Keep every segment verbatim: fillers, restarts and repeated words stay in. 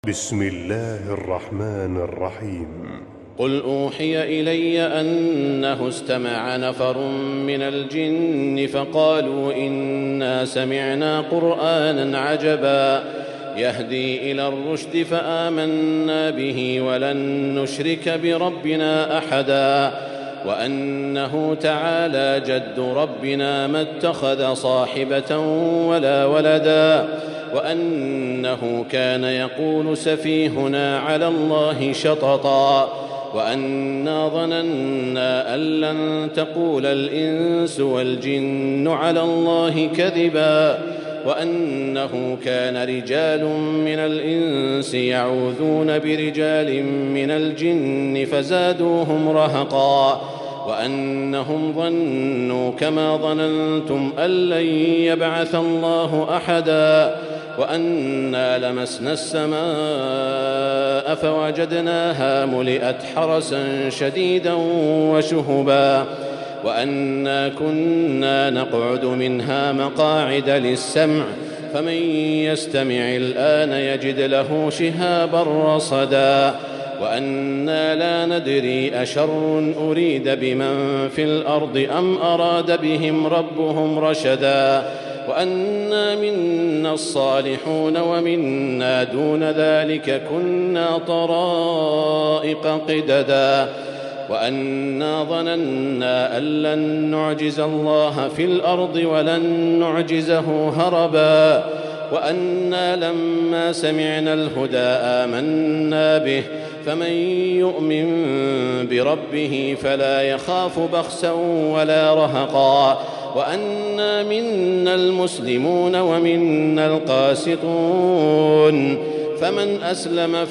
بسم الله الرحمن الرحيم. قل أوحي إلي أنه استمع نفر من الجن فقالوا إنا سمعنا قرآنا عجبا يهدي إلى الرشد فآمنا به ولن نشرك بربنا أحدا وأنه تعالى جد ربنا ما اتخذ صاحبة ولا ولدا وأنه كان يقول سفيهنا على الله شططا وأنا ظننا أن لن تقول الإنس والجن على الله كذبا وأنه كان رجال من الإنس يعوذون برجال من الجن فزادوهم رهقا وأنهم ظنوا كما ظننتم أن لن يبعث الله أحدا وأنا لمسنا السماء فوجدناها ملئت حرسا شديدا وشهبا وأنا كنا نقعد منها مقاعد للسمع فمن يستمع الآن يجد له شهابا رصدا وأنا لا ندري أشر أريد بمن في الأرض أم أراد بهم ربهم رشدا وأنا منا الصالحون ومنا دون ذلك كنا طرائق قددا وأنا ظننا أن لن نعجز الله في الأرض ولن نعجزه هربا وأنا لما سمعنا الهدى آمنا به فمن يؤمن بربه فلا يخاف بخسا ولا رهقا وأنا منا المسلمون ومنا القاسطون فمن أسلم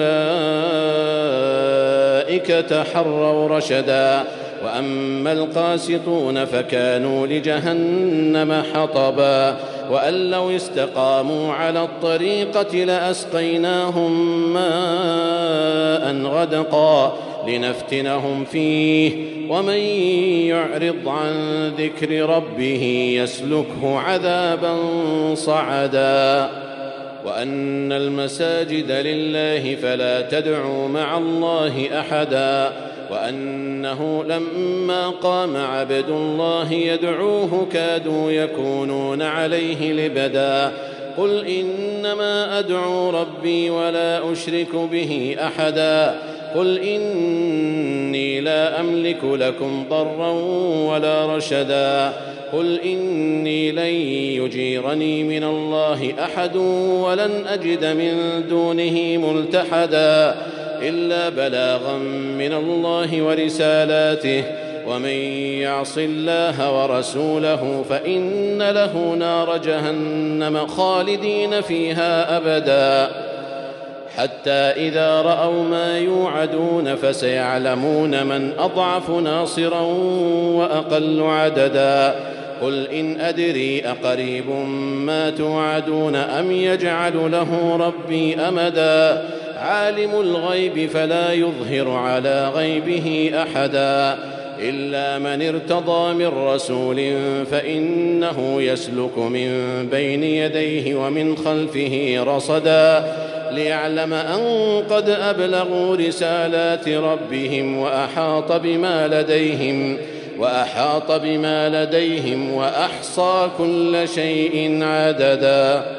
فأولئك تحروا رشدا وأما القاسطون فكانوا لجهنم حطبا وأن لو استقاموا على الطريقة لأسقيناهم ماء غدقا لنفتنهم فيه ومن يعرض عن ذكر ربه يسلكه عذابا صعدا وأن المساجد لله فلا تدعوا مع الله أحدا وأنه لما قام عبد الله يدعوه كادوا يكونون عليه لبدا قل إنما أدعو ربي ولا أشرك به أحدا قل إني لا أملك لكم ضرا ولا رشدا قل إني لن يجيرني من الله أحد ولن أجد من دونه ملتحدا إلا بلاغا من الله ورسالاته ومن يعص الله ورسوله فإن له نار جهنم خالدين فيها أبدا حتى إذا رأوا ما يوعدون فسيعلمون من أضعف ناصرا وأقل عددا قل إن أدري أقريب ما توعدون أم يجعل له ربي أمدا عالم الغيب فلا يظهر على غيبه أحدا إلا من ارتضى من رسول فإنه يسلك من بين يديه ومن خلفه رصدا ليعلم أن قد أبلغوا رسالات ربهم وأحاط بما لديهم وأحاط بما لديهم وأحصى كل شيء عددا.